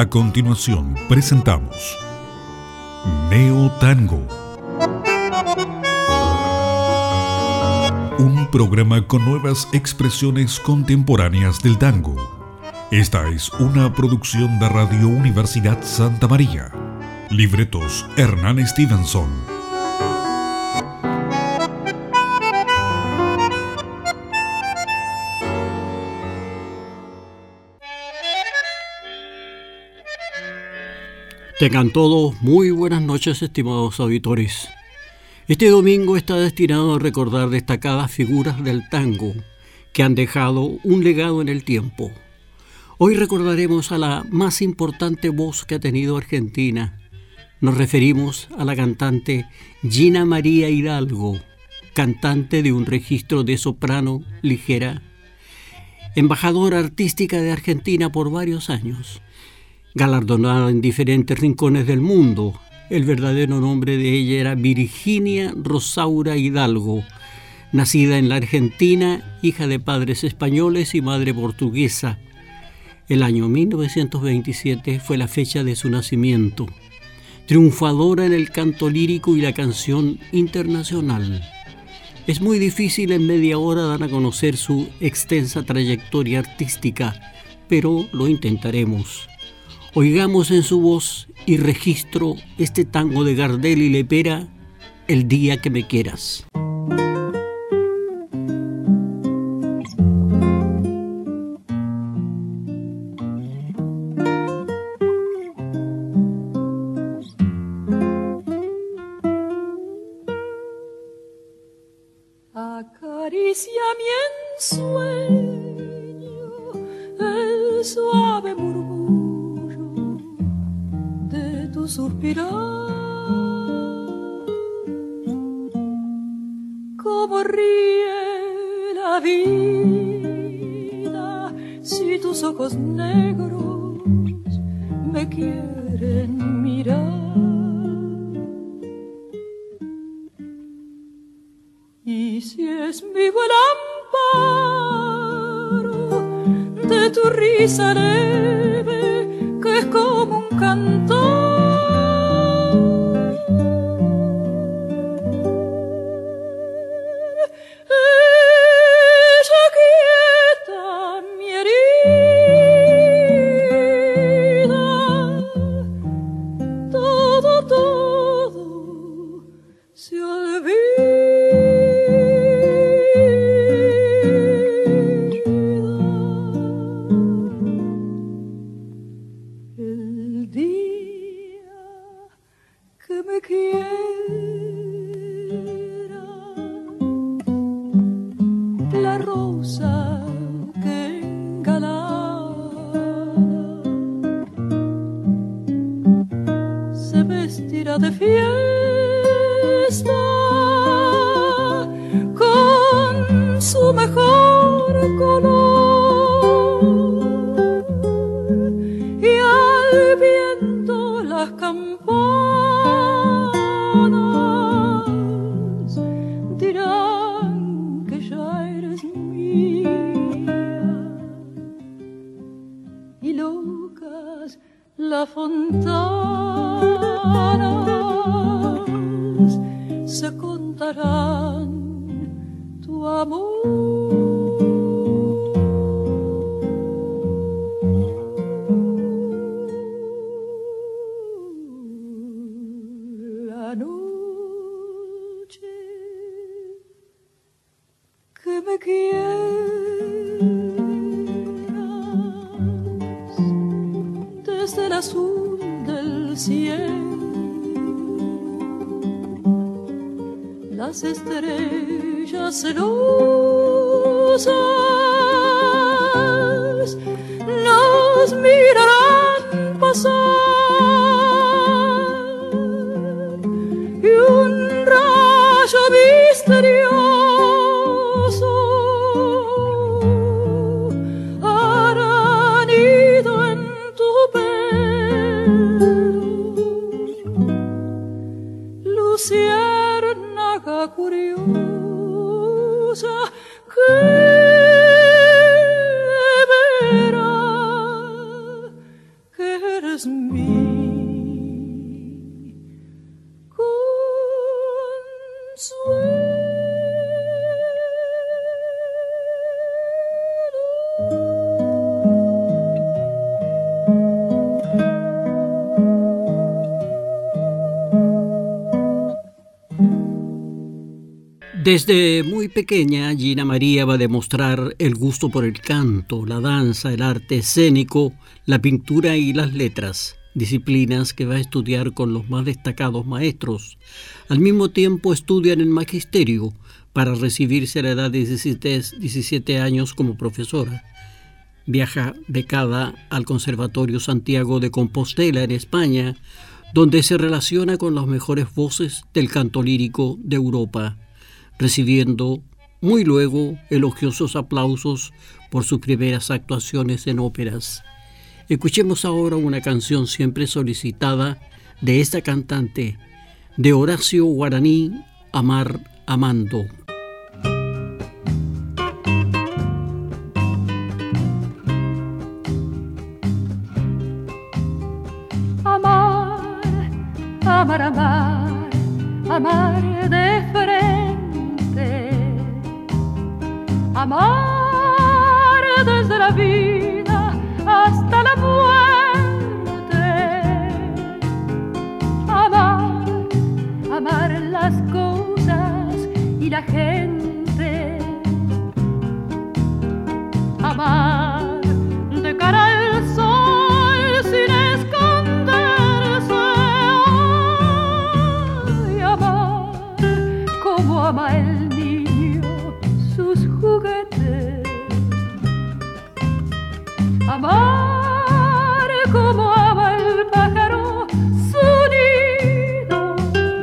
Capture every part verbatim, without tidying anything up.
A continuación presentamos Neo Tango, un programa con nuevas expresiones contemporáneas del tango. Esta es una producción de Radio Universidad Santa María. Libretos Hernán Stevenson. Tengan todos muy buenas noches, estimados auditores. Este domingo está destinado a recordar destacadas figuras del tango que han dejado un legado en el tiempo. Hoy recordaremos a la más importante voz que ha tenido Argentina. Nos referimos a la cantante Gina María Hidalgo, cantante de un registro de soprano ligera, embajadora artística de Argentina por varios años, galardonada en diferentes rincones del mundo. El verdadero nombre de ella era Virginia Rosaura Hidalgo, nacida en la Argentina, hija de padres españoles y madre portuguesa. El año mil novecientos veintisiete fue la fecha de su nacimiento. Triunfadora en el canto lírico y la canción internacional. Es muy difícil en media hora dar a conocer su extensa trayectoria artística, pero lo intentaremos. Oigamos en su voz y registro este tango de Gardel y Lepera, El día que me quieras. Acaricia mi ensueño el suave murmullo de tu suspirar, como ríe la vida si tus ojos negros me quieren mirar. Y si es vivo el amparo de tu risa leve, que es como un cantor, ella quieta mi herida, todo, todo se olvida. La rosa que engalana se vestirá de fiesta con su mejor color, y al viento las campanas dirán que ya eres mía, y locas las fontanas se contarán tu amor. La noche que me quieras, desde el azul del cielo, las estrellas celosas nos mirarán pasar, y un rayo misterioso hará nido en tu pelo, luciérnaga curiosa que verá que eres Desde muy pequeña, Gina María va a demostrar el gusto por el canto, la danza, el arte escénico, la pintura y las letras, disciplinas que va a estudiar con los más destacados maestros. Al mismo tiempo estudia en el magisterio para recibirse a la edad de diecisiete años como profesora. Viaja becada al Conservatorio Santiago de Compostela en España, donde se relaciona con las mejores voces del canto lírico de Europa, recibiendo muy luego elogiosos aplausos por sus primeras actuaciones en óperas. Escuchemos ahora una canción siempre solicitada de esta cantante, de Horacio Guaraní, Amar Amando. Amar, amar, amar, amar de frente, amar desde la vida hasta la muerte, amar, amar las cosas y la gente, amar de cara al sol sin esconderse, y amar como ama el niño sus juguetes, amar como ama el pájaro su nido,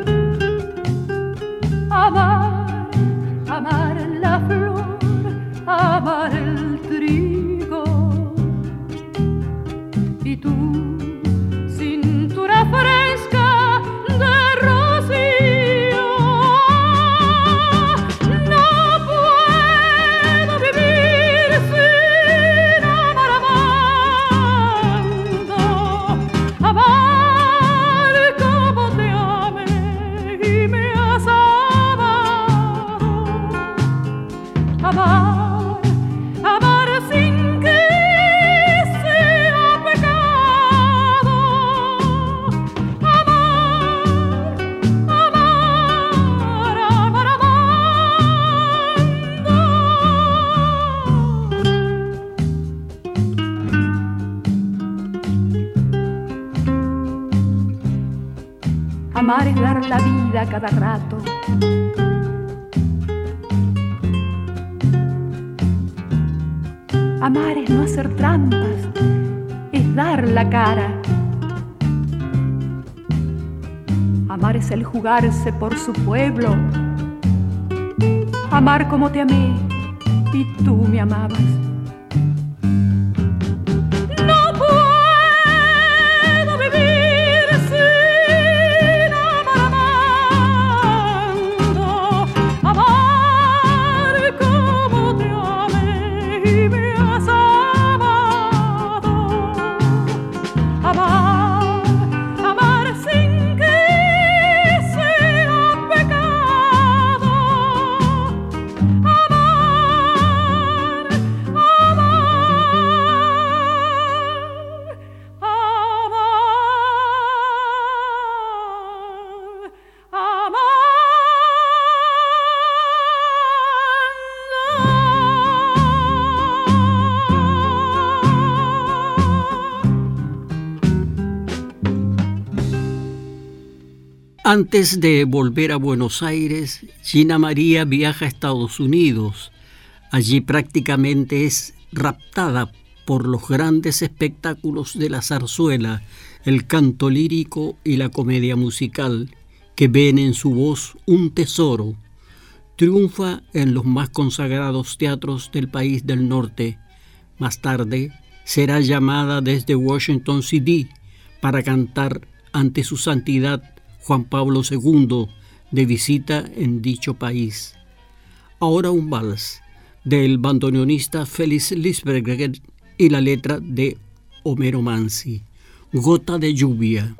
amar, amar la flor, amar el trigo. Y tú, cintura fresca de rocío, no puedo vivir sin amar, amando, amar como te amé y me has amado, amar, amar sin que sea pecado, amar, amar, amar, amando. Amar es dar la vida cada rato. Amar es no hacer trampas, es dar la cara. Amar es el jugarse por su pueblo. Amar como te amé y tú me amabas. No puedo vivir sin amar, amando, amar como te amé y me has amado, amar, amar sin que sea pecado, amar, Antes de volver a Buenos Aires, Gina María viaja a Estados Unidos. Allí prácticamente es raptada por los grandes espectáculos de la zarzuela, el canto lírico y la comedia musical, que ven en su voz un tesoro. Triunfa en los más consagrados teatros del país del norte. Más tarde será llamada desde Washington D C para cantar ante su santidad Juan Pablo segundo, de visita en dicho país. Ahora un vals del bandoneonista Félix Lisberger y la letra de Homero Manzi, Gota de lluvia.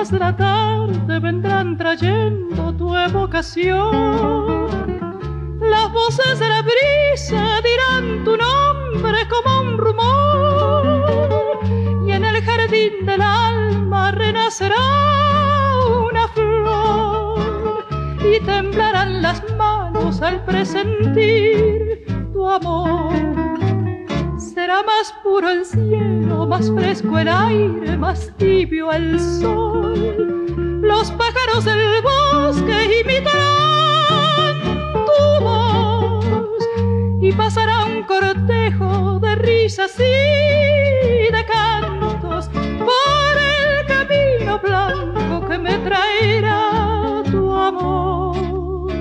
de la tarde vendrán trayendo tu evocación. Las voces de la brisa dirán tu nombre como un rumor, y en el jardín del alma renacerá una flor, y temblarán las manos al presentir tu amor. Será más puro el cielo, más fresco el aire, más tibio el sol. Los pájaros del bosque imitarán tu voz, y pasará un cortejo de risas y de cantos por el camino blanco que me traerá tu amor.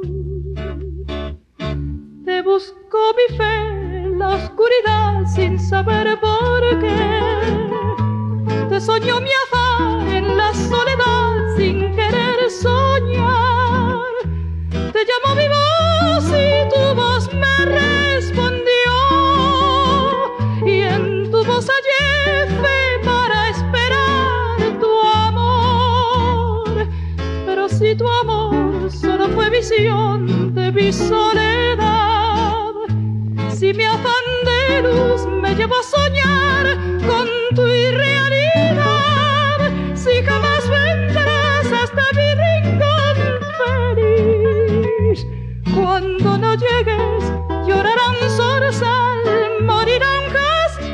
Te busco mi fe en la oscuridad sin saber por qué. Te soñó mi afán en la soledad sin querer soñar. Te llamó mi voz y tu voz me respondió, y en tu voz hallé fe para esperar tu amor. Pero si tu amor solo fue visión de mi soledad, si mi afán de luz me llevó a soñar con tu irrealidad, si jamás vendrás hasta mi rincón feliz, cuando no llegues llorará un zorzal, morirá un jazmín.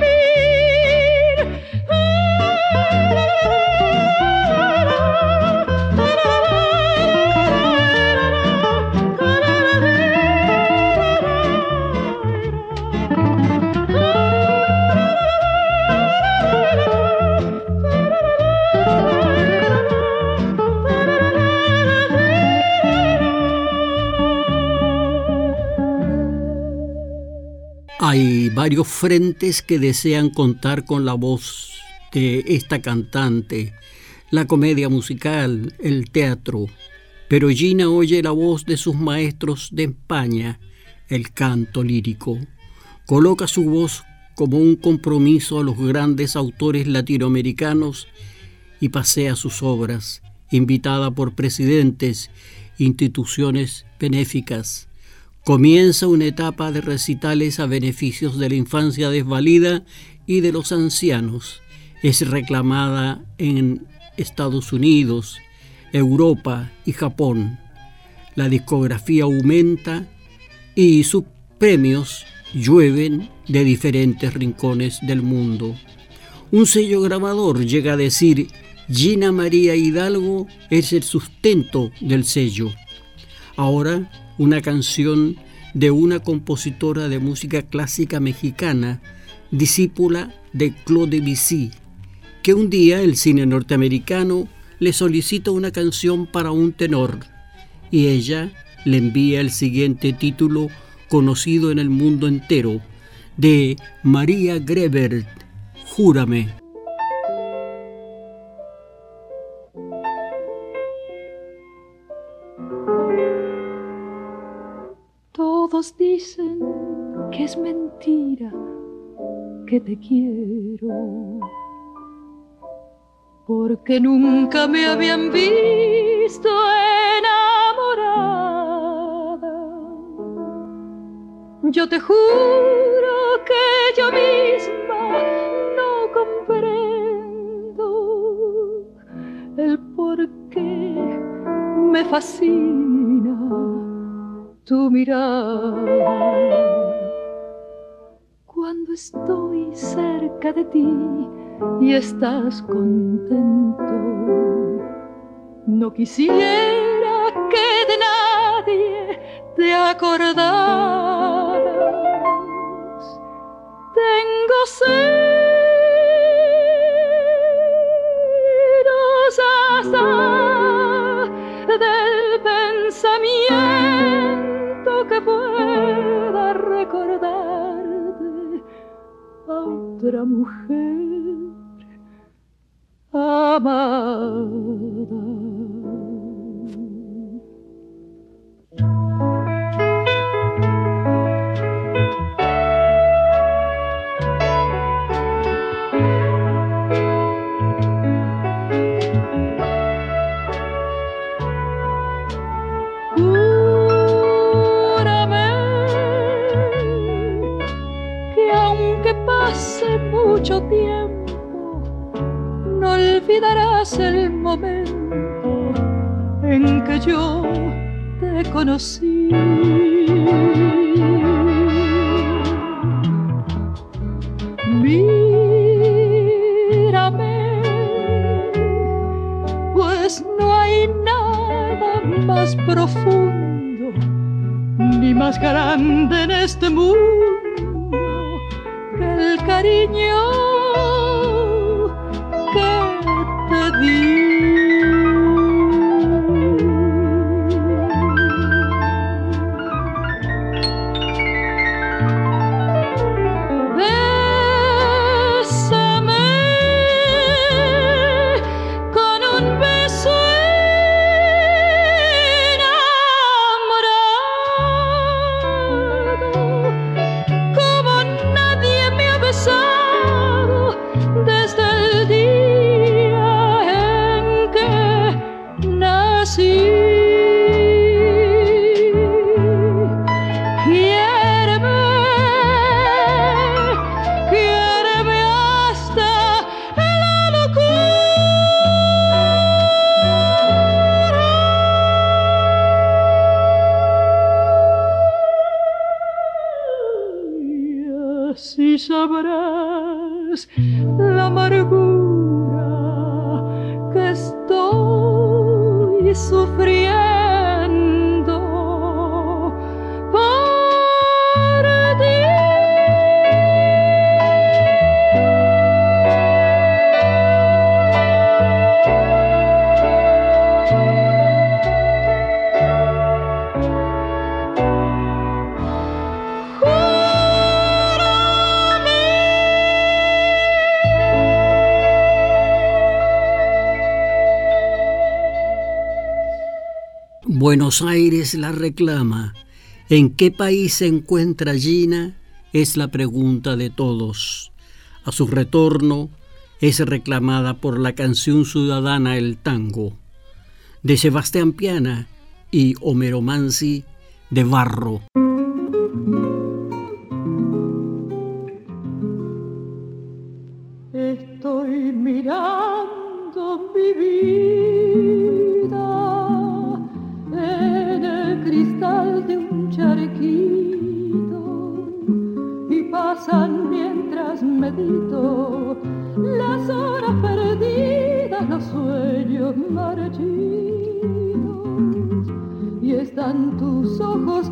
Hay varios frentes que desean contar con la voz de esta cantante: la comedia musical, el teatro. Pero Gina oye la voz de sus maestros de España, el canto lírico. Coloca su voz como un compromiso a los grandes autores latinoamericanos y pasea sus obras, invitada por presidentes, instituciones benéficas. Comienza una etapa de recitales a beneficios de la infancia desvalida y de los ancianos. Es reclamada en Estados Unidos, Europa y Japón. La discografía aumenta y sus premios llueven de diferentes rincones del mundo. Un sello grabador llega a decir: Gina María Hidalgo es el sustento del sello. Ahora, una canción de una compositora de música clásica mexicana, discípula de Claude Debussy, que un día el cine norteamericano le solicita una canción para un tenor, y ella le envía el siguiente título conocido en el mundo entero, de María Grevert, Júrame. Todos dicen que es mentira, que te quiero, porque nunca me habían visto enamorada. Yo te juro que yo misma no comprendo el por qué me fascina tu mirada. Cuando estoy cerca de ti y estás contento, no quisiera que de nadie te acordaras. Tengo celos hasta del pensamiento que pueda recordarte a otra mujer amada. mucho tiempo no olvidarás el momento en que yo te conocí. Mírame, pues no hay nada más profundo ni más grande en este mundo que el cariño que te di. Si sabrás la amargura que estoy sufriendo por ti. Buenos Aires la reclama. ¿En qué país se encuentra Gina? Es la pregunta de todos. A su retorno es reclamada por la canción ciudadana El Tango, de Sebastián Piana y Homero Manzi, de Barro. Estoy mirando mi vida en el cristal de un charquito y pasan mientras medito las horas perdidas, los sueños marchitos, y están tus ojos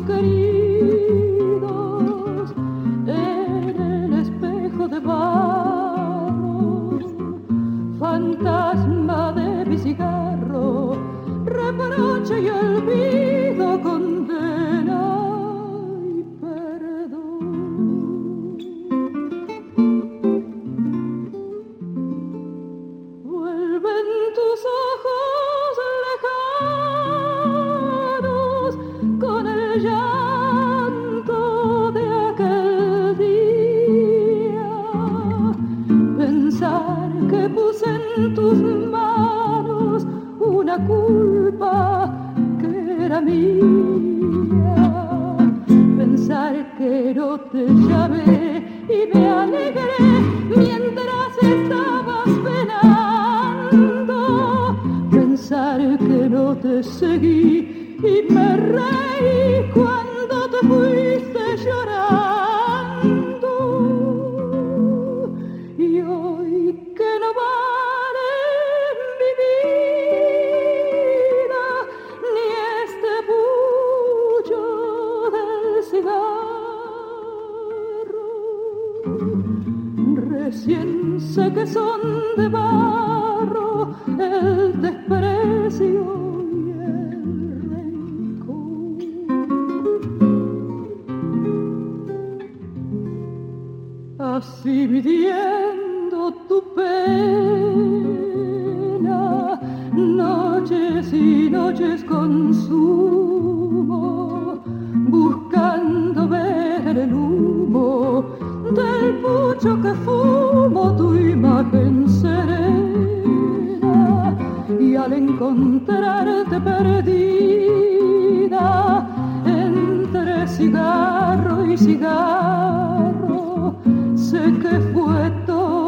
queridos en el espejo de barro, fantasma de mi cigarro, reproche y olvido, condena y perdón. Vuelven tus ojos lejanos con el llanto de aquel día. Pensar que puse en tus manos una culpa que era mía, pensar que no te llamé y me alegré mientras estabas penando, pensar que no te seguí y me reí cuando te fuiste llorando, y hoy que no vale mi vida ni este bullo del cigarro, recién sé que son de barro el desprecio y el rencor. Así midiendo tu pena, noches y noches consumo, buscando ver el humo del pucho que fumo, tu imagen serena, y al encontrarte perdida entre cigarro y cigarro, sé que fue todo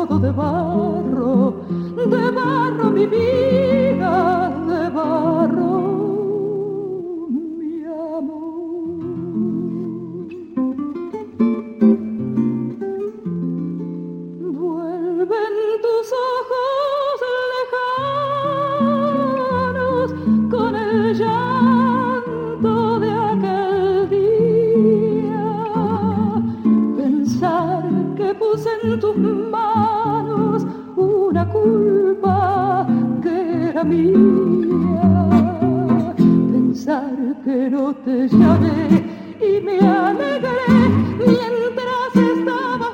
en tus manos una culpa que era mía. Pensar que no te llamé y me alegré mientras estabas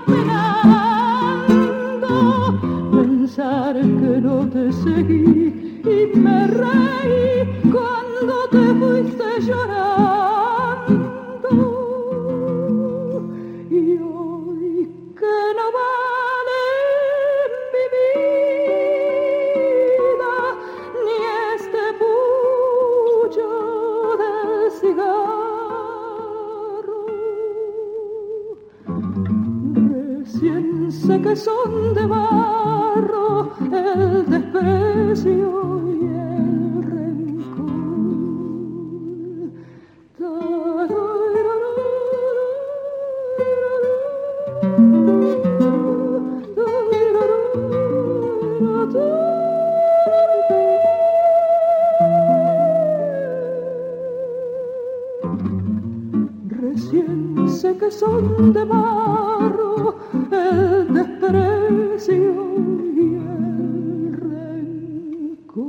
penando. Pensar que no te seguí y me reí cuando te fuiste llorando. Y hoy que no vale mi vida ni este pucho del cigarro, recién sé que son de barro el desprecio y el rencor. Recién sé que son de barro el desprecio y el rencor.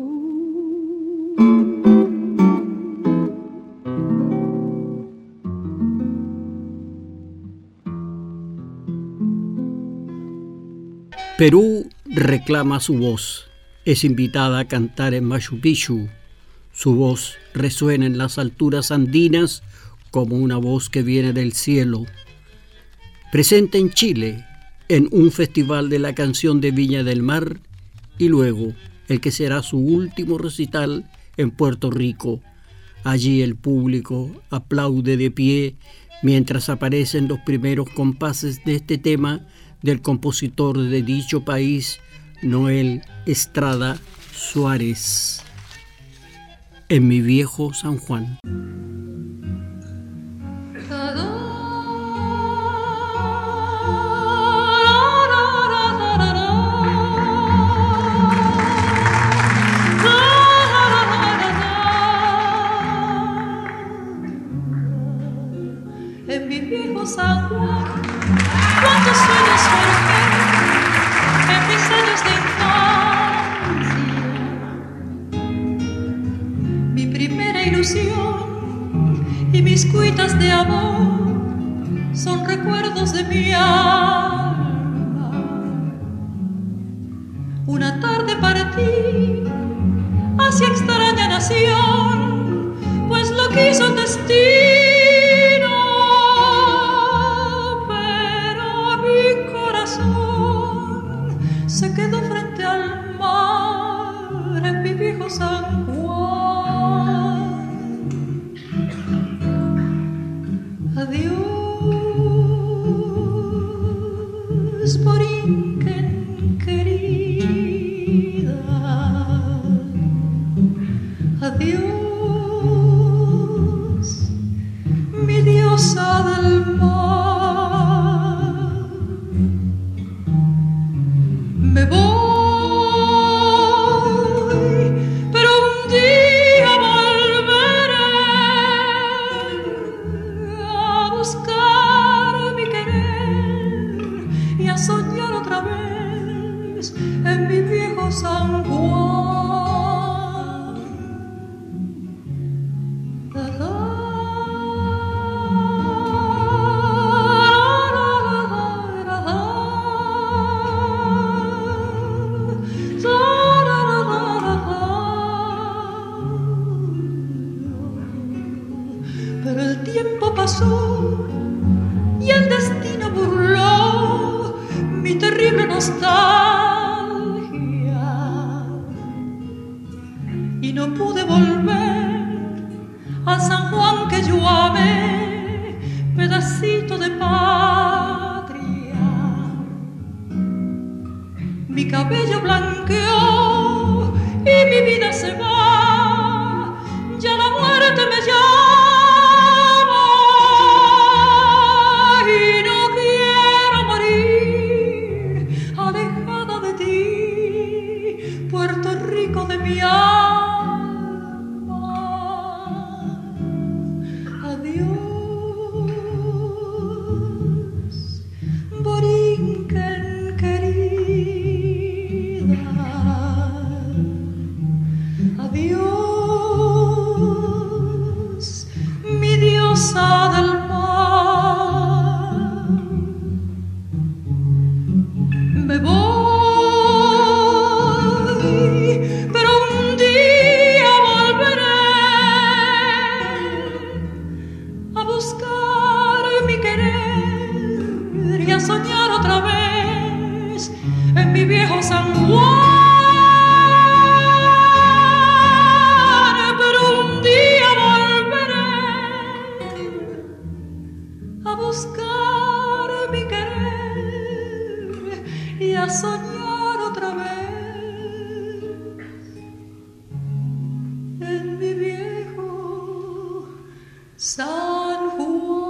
Perú reclama su voz. Es invitada a cantar en Machu Picchu. Su voz resuena en las alturas andinas como una voz que viene del cielo. Presente en Chile, en un festival de la canción de Viña del Mar, y luego el que será su último recital en Puerto Rico. Allí el público aplaude de pie mientras aparecen los primeros compases de este tema del compositor de dicho país, Noel Estrada Suárez. En mi viejo San Juan. En mi viejo San Juan, cuántos sueños forjé en mis años de infancia. Mi primera ilusión y mis cuitas de amor son recuerdos de mi alma. Una tarde partí hacia extraña nación, pues lo quiso el destino. Se quedó frente al mar en mi viejo San Juan. Adiós, Borinquen querida. Adiós, mi diosa del mar. Me voy, pero un día volveré a buscar mi querer y a soñar otra vez en mi viejo San Juan. Y el destino burló mi terrible nostalgia y no pude volver a San Juan que yo amé, pedacito de patria. Mi cabello blanqueó y mi vida se va, ya la muerte me llama. a soñar otra vez en mi viejo San Juan.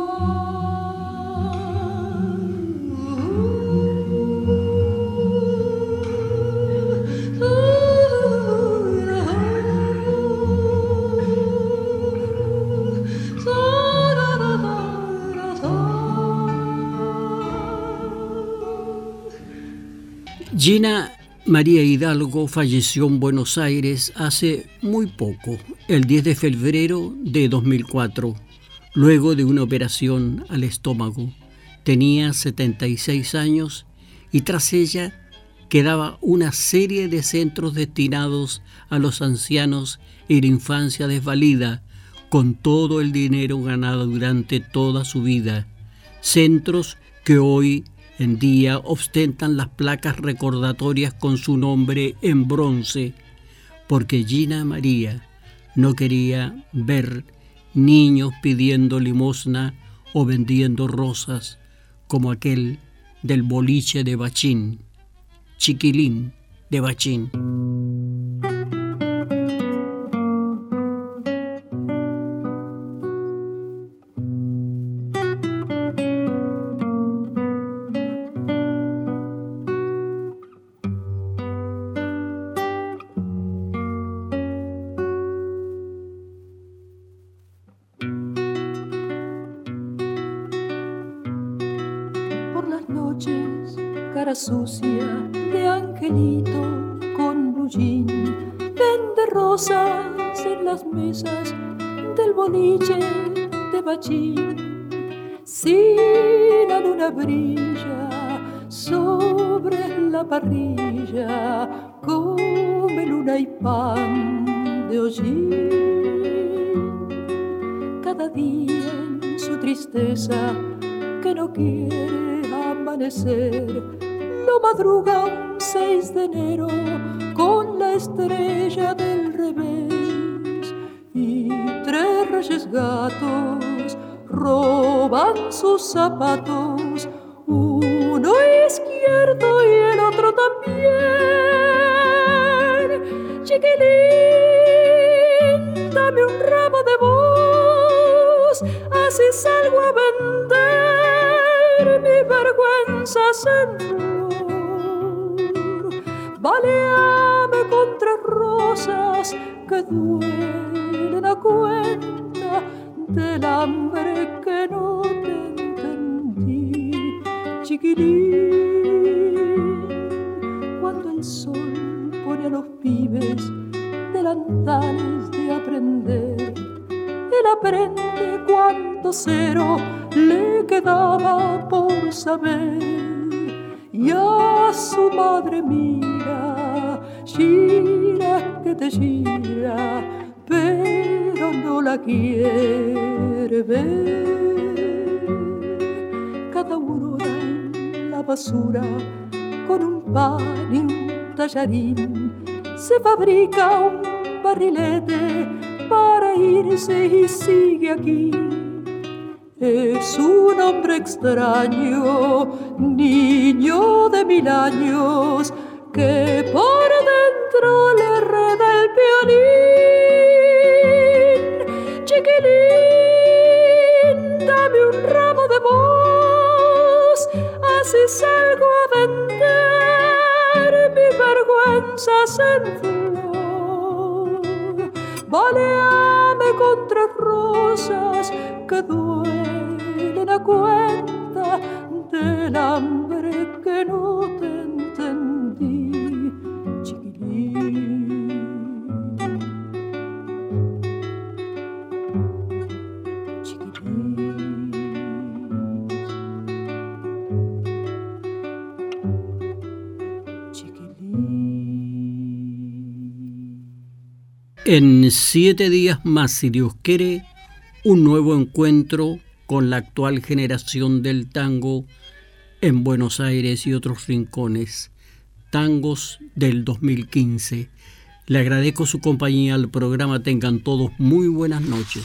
Gina María Hidalgo falleció en Buenos Aires hace muy poco, el diez de febrero de dos mil cuatro, luego de una operación al estómago. Tenía setenta y seis años y tras ella quedaba una serie de centros destinados a los ancianos y la infancia desvalida, con todo el dinero ganado durante toda su vida. Centros que hoy en día ostentan las placas recordatorias con su nombre en bronce, porque Gina María no quería ver niños pidiendo limosna o vendiendo rosas como aquel del boliche de Bachín, Chiquilín de Bachín. Sucia de angelito con blue jean, vende rosas en las mesas del boliche de Bachín. Si la luna brilla sobre la parrilla, come luna y pan de hollín. Cada día en su tristeza que no quiere amanecer, lo madruga un seis de enero con la estrella del revés, y tres reyes gatos roban sus zapatos, uno izquierdo y el otro también. Chiquilín, dame un ramo de voz, así salgo a vender mi vergüenza en flor. Baleame con tres rosas que duelen a cuenta del hambre que no te entendí. Chiquilín, cuando el sol pone a los pibes delantales de aprender, él aprende cuánto cero le quedaba por saber. Y a su madre mira, gira que te gira, pero no la quiere ver. Cada aurora en la basura, con un pan y un tallarín, se fabrica un barrilete para irse y sigue aquí. Es un hombre extraño, niño de mil años, que por dentro le reda el violín. Chiquilín, dame un ramo de voz, así salgo a vender mis vergüenzas en flor. Baleame con tres rosas que duelen a cuenta del hambre que no te entendí, chiquilín. Chiquilín. Chiquilín. En siete días más, si Dios quiere, un nuevo encuentro con la actual generación del tango en Buenos Aires y otros rincones. Tangos del dos mil quince. Le agradezco su compañía al programa. Tengan todos muy buenas noches.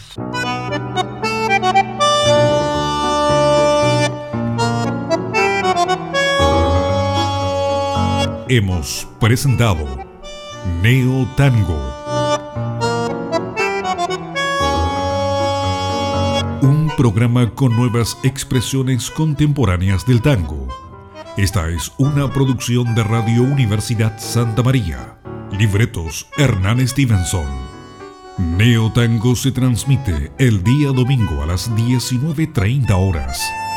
hemos presentado Neo Tango. Un programa con nuevas expresiones contemporáneas del tango. Esta es una producción de Radio Universidad Santa María. Libretos Hernán Stevenson. Neo Tango se transmite el día domingo a las diecinueve treinta horas.